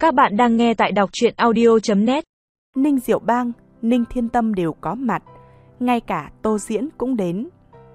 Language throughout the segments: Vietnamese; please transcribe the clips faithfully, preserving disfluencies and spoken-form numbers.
Các bạn đang nghe tại đọc truyện audio chấm net. Ninh Diệu Bang, Ninh Thiên Tâm đều có mặt, ngay cả Tô Diễn cũng đến.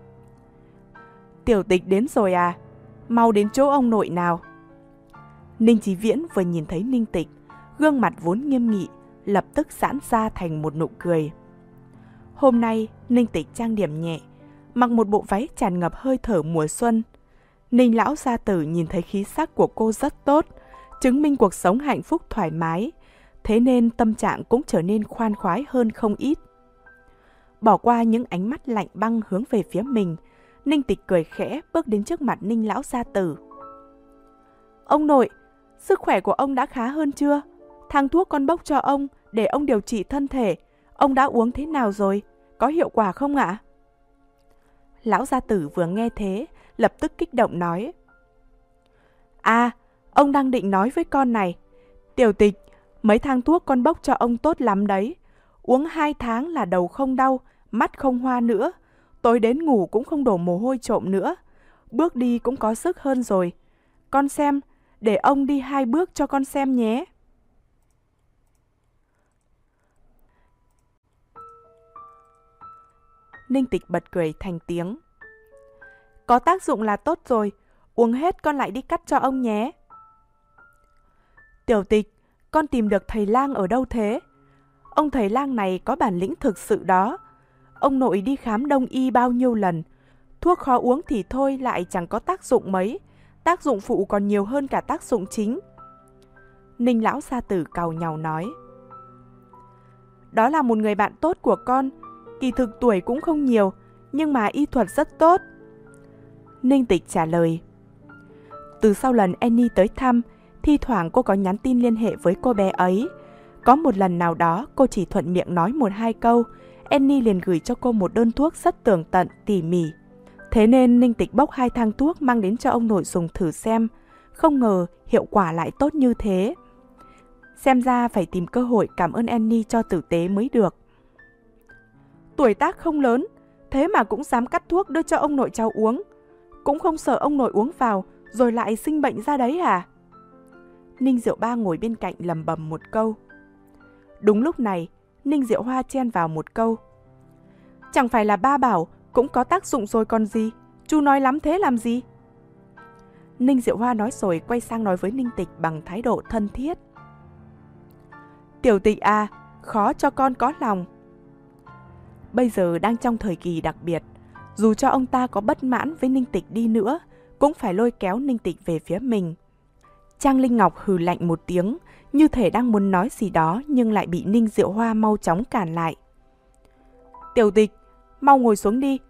Tiểu Tịch đến rồi à? Mau đến chỗ ông nội nào. Ninh Chí Viễn vừa nhìn thấy Ninh Tịch, gương mặt vốn nghiêm nghị, lập tức giãn ra thành một nụ cười. Hôm nay, Ninh Tịch trang điểm nhẹ, mặc một bộ váy tràn ngập hơi thở mùa xuân. Ninh lão gia tử nhìn thấy khí sắc của cô rất tốt, chứng minh cuộc sống hạnh phúc thoải mái, thế nên tâm trạng cũng trở nên khoan khoái hơn không ít. Bỏ qua những ánh mắt lạnh băng hướng về phía mình, Ninh Tịch cười khẽ bước đến trước mặt Ninh lão gia tử. Ông nội, sức khỏe của ông đã khá hơn chưa? Thang thuốc con bốc cho ông để ông điều trị thân thể, ông đã uống thế nào rồi? Có hiệu quả không ạ? Lão gia tử vừa nghe thế, lập tức kích động nói. À, ông đang định nói với con này. Tiểu Tịch, mấy thang thuốc con bốc cho ông tốt lắm đấy. Uống hai tháng là đầu không đau, mắt không hoa nữa. Tối đến ngủ cũng không đổ mồ hôi trộm nữa. Bước đi cũng có sức hơn rồi. Con xem, để ông đi hai bước cho con xem nhé. Ninh Tịch bật cười thành tiếng. Có tác dụng là tốt rồi, uống hết con lại đi cắt cho ông nhé. Tiểu Tịch, con tìm được thầy lang ở đâu thế? Ông thầy lang này có bản lĩnh thực sự đó. Ông nội đi khám đông y bao nhiêu lần, thuốc khó uống thì thôi lại chẳng có tác dụng mấy, tác dụng phụ còn nhiều hơn cả tác dụng chính. Ninh lão gia tử càu nhàu nói. Đó là một người bạn tốt của con, kỳ thực tuổi cũng không nhiều, nhưng mà y thuật rất tốt. Ninh Tịch trả lời. Từ sau lần Annie tới thăm, thi thoảng cô có nhắn tin liên hệ với cô bé ấy. Có một lần nào đó cô chỉ thuận miệng nói một hai câu, Annie liền gửi cho cô một đơn thuốc rất tường tận, tỉ mỉ. Thế nên Ninh Tịch bốc hai thang thuốc mang đến cho ông nội dùng thử xem. Không ngờ hiệu quả lại tốt như thế. Xem ra phải tìm cơ hội cảm ơn Annie cho tử tế mới được. Tuổi tác không lớn, thế mà cũng dám cắt thuốc đưa cho ông nội cháu uống. Cũng không sợ ông nội uống vào rồi lại sinh bệnh ra đấy à? Ninh Diệu Ba ngồi bên cạnh lầm bầm một câu. Đúng lúc này, Ninh Diệu Hoa chen vào một câu. Chẳng phải là ba bảo cũng có tác dụng rồi còn gì, chú nói lắm thế làm gì? Ninh Diệu Hoa nói rồi quay sang nói với Ninh Tịch bằng thái độ thân thiết. Tiểu Tịch à, khó cho con có lòng. Bây giờ đang trong thời kỳ đặc biệt, dù cho ông ta có bất mãn với Ninh Tịch đi nữa, cũng phải lôi kéo Ninh Tịch về phía mình. Trang Linh Ngọc hừ lạnh một tiếng, như thể đang muốn nói gì đó nhưng lại bị Ninh Diệu Hoa mau chóng cản lại. Tiểu Tịch, mau ngồi xuống đi.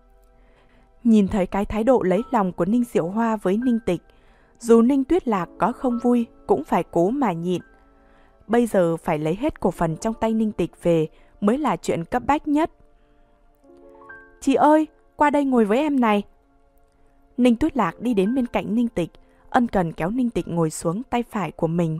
Nhìn thấy cái thái độ lấy lòng của Ninh Diệu Hoa với Ninh Tịch, dù Ninh Tuyết Lạc có không vui cũng phải cố mà nhịn. Bây giờ phải lấy hết cổ phần trong tay Ninh Tịch về mới là chuyện cấp bách nhất. Chị ơi, qua đây ngồi với em này. Ninh Tuyết Lạc đi đến bên cạnh Ninh Tịch, ân cần kéo Ninh Tịch ngồi xuống tay phải của mình.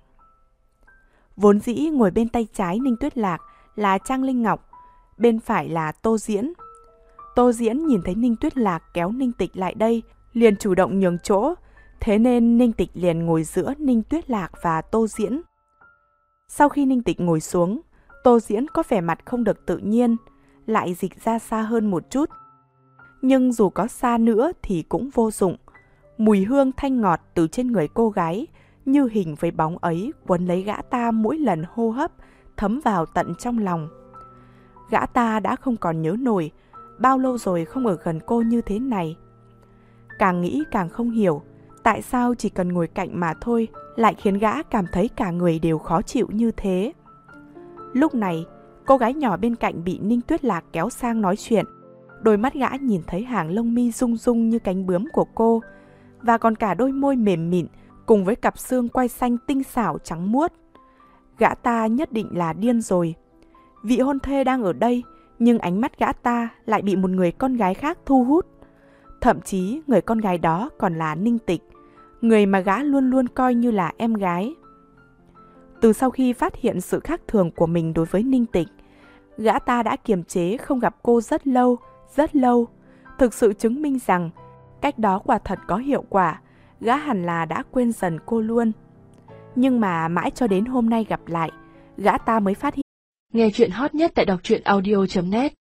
Vốn dĩ ngồi bên tay trái Ninh Tuyết Lạc là Trang Linh Ngọc, bên phải là Tô Diễn. Tô Diễn nhìn thấy Ninh Tuyết Lạc kéo Ninh Tịch lại đây, liền chủ động nhường chỗ, thế nên Ninh Tịch liền ngồi giữa Ninh Tuyết Lạc và Tô Diễn. Sau khi Ninh Tịch ngồi xuống, Tô Diễn có vẻ mặt không được tự nhiên, lại dịch ra xa hơn một chút. Nhưng dù có xa nữa thì cũng vô dụng. Mùi hương thanh ngọt từ trên người cô gái, như hình với bóng ấy quấn lấy gã ta mỗi lần hô hấp, thấm vào tận trong lòng. Gã ta đã không còn nhớ nổi, bao lâu rồi không ở gần cô như thế này. Càng nghĩ càng không hiểu, tại sao chỉ cần ngồi cạnh mà thôi, lại khiến gã cảm thấy cả người đều khó chịu như thế. Lúc này, cô gái nhỏ bên cạnh bị Ninh Tuyết Lạc kéo sang nói chuyện. Đôi mắt gã nhìn thấy hàng lông mi rung rung như cánh bướm của cô, và còn cả đôi môi mềm mịn cùng với cặp xương quai xanh tinh xảo trắng muốt. Gã ta nhất định là điên rồi. Vị hôn thê đang ở đây, nhưng ánh mắt gã ta lại bị một người con gái khác thu hút. Thậm chí người con gái đó còn là Ninh Tịch, người mà gã luôn luôn coi như là em gái. Từ sau khi phát hiện sự khác thường của mình đối với Ninh Tịch, gã ta đã kiềm chế không gặp cô rất lâu, rất lâu, thực sự chứng minh rằng cách đó quả thật có hiệu quả, gã hẳn là đã quên dần cô luôn. Nhưng mà mãi cho đến hôm nay gặp lại, gã ta mới phát hiện. Nghe chuyện hot nhất tại đọc truyện audio chấm net